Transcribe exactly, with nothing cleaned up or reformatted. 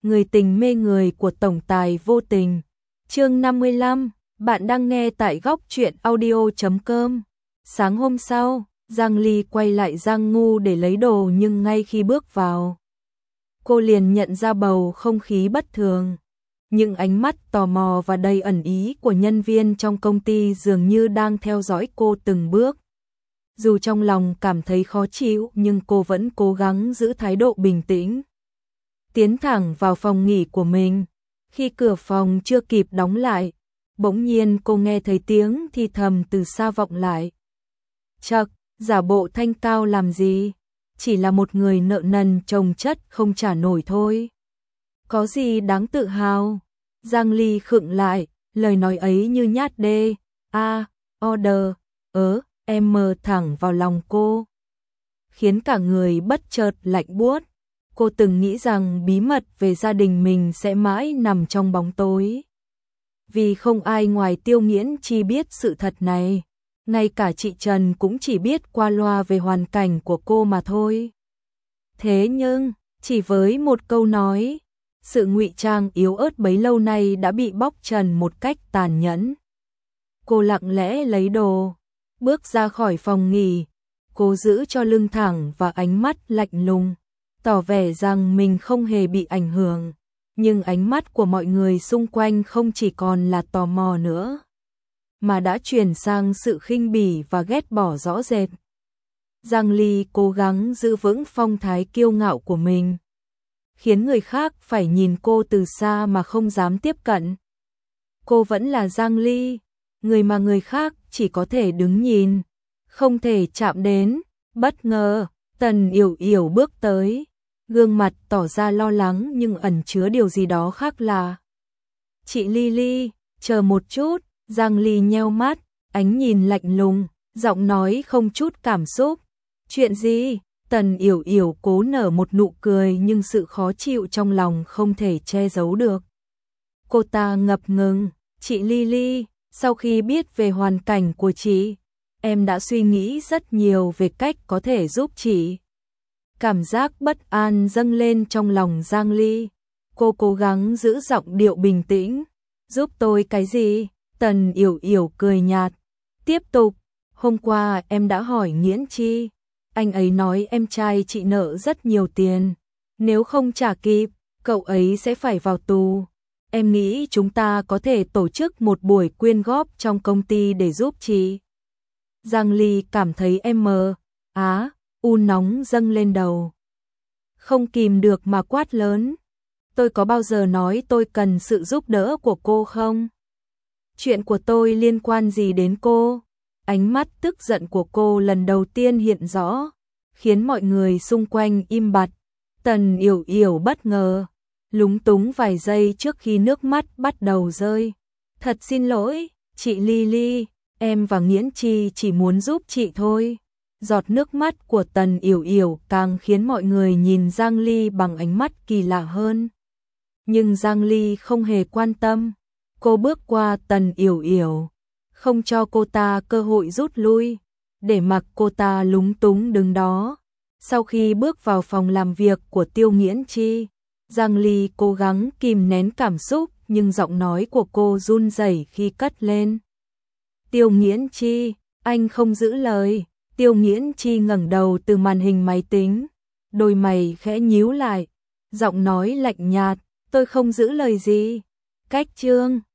người tình mê người của tổng tài vô tình. Chương năm mươi lăm, bạn đang nghe tại góc truyện audio chấm com. Sáng hôm sau, Giang Ly quay lại Giang Ngu để lấy đồ, nhưng ngay khi bước vào, cô liền nhận ra bầu không khí bất thường. Những ánh mắt tò mò và đầy ẩn ý của nhân viên trong công ty dường như đang theo dõi cô từng bước. Dù trong lòng cảm thấy khó chịu, nhưng cô vẫn cố gắng giữ thái độ bình tĩnh. Tiến thẳng vào phòng nghỉ của mình. Khi cửa phòng chưa kịp đóng lại, bỗng nhiên cô nghe thấy tiếng thì thầm từ xa vọng lại. Chậc, giả bộ thanh cao làm gì? Chỉ là một người nợ nần chồng chất không trả nổi thôi. Có gì đáng tự hào? Giang Ly khựng lại, lời nói ấy như nhát đê. A, order, ớ, em mờ thẳng vào lòng cô. Khiến cả người bất chợt lạnh buốt. Cô từng nghĩ rằng bí mật về gia đình mình sẽ mãi nằm trong bóng tối. Vì không ai ngoài Tiêu Nghiễn Chi biết sự thật này. Ngay cả chị Trần cũng chỉ biết qua loa về hoàn cảnh của cô mà thôi. Thế nhưng, chỉ với một câu nói, sự ngụy trang yếu ớt bấy lâu nay đã bị bóc trần một cách tàn nhẫn. Cô lặng lẽ lấy đồ, bước ra khỏi phòng nghỉ. Cô giữ cho lưng thẳng và ánh mắt lạnh lùng, tỏ vẻ rằng mình không hề bị ảnh hưởng. Nhưng ánh mắt của mọi người xung quanh không chỉ còn là tò mò nữa, mà đã chuyển sang sự khinh bỉ và ghét bỏ rõ rệt. Giang Ly cố gắng giữ vững phong thái kiêu ngạo của mình, khiến người khác phải nhìn cô từ xa mà không dám tiếp cận. Cô vẫn là Giang Ly, người mà người khác chỉ có thể đứng nhìn, không thể chạm đến. Bất ngờ, Tần Yểu Yểu bước tới, gương mặt tỏ ra lo lắng nhưng ẩn chứa điều gì đó khác lạ. Chị Ly Ly, chờ một chút. Giang Ly nheo mắt, ánh nhìn lạnh lùng, giọng nói không chút cảm xúc. Chuyện gì? Tần Yểu Yểu cố nở một nụ cười nhưng sự khó chịu trong lòng không thể che giấu được. Cô ta ngập ngừng. Chị Ly Ly, sau khi biết về hoàn cảnh của chị, em đã suy nghĩ rất nhiều về cách có thể giúp chị. Cảm giác bất an dâng lên trong lòng Giang Ly. Cô cố gắng giữ giọng điệu bình tĩnh. Giúp tôi cái gì? Tần Yểu Yểu cười nhạt. Tiếp tục, hôm qua em đã hỏi Nghiễn Chi. Anh ấy nói em trai chị nợ rất nhiều tiền. Nếu không trả kịp, cậu ấy sẽ phải vào tù. Em nghĩ chúng ta có thể tổ chức một buổi quyên góp trong công ty để giúp chị. Giang Ly cảm thấy em mờ, á, u nóng dâng lên đầu. Không kìm được mà quát lớn. Tôi có bao giờ nói tôi cần sự giúp đỡ của cô không? Chuyện của tôi liên quan gì đến cô? Ánh mắt tức giận của cô lần đầu tiên hiện rõ, khiến mọi người xung quanh im bặt. Tần Yểu Yểu bất ngờ, lúng túng vài giây trước khi nước mắt bắt đầu rơi. Thật xin lỗi, chị Ly Ly, em và Nghiễn Chi chỉ muốn giúp chị thôi. Giọt nước mắt của Tần Yểu Yểu càng khiến mọi người nhìn Giang Ly bằng ánh mắt kỳ lạ hơn. Nhưng Giang Ly không hề quan tâm. Cô bước qua Tần Yểu Yểu, không cho cô ta cơ hội rút lui, để mặc cô ta lúng túng đứng đó. Sau khi bước vào phòng làm việc của Tiêu Nghiễn Chi, Giang Ly cố gắng kìm nén cảm xúc, nhưng giọng nói của cô run rẩy khi cất lên. Tiêu Nghiễn Chi, anh không giữ lời. Tiêu Nghiễn Chi ngẩng đầu từ màn hình máy tính, đôi mày khẽ nhíu lại, giọng nói lạnh nhạt, tôi không giữ lời gì. Cách chương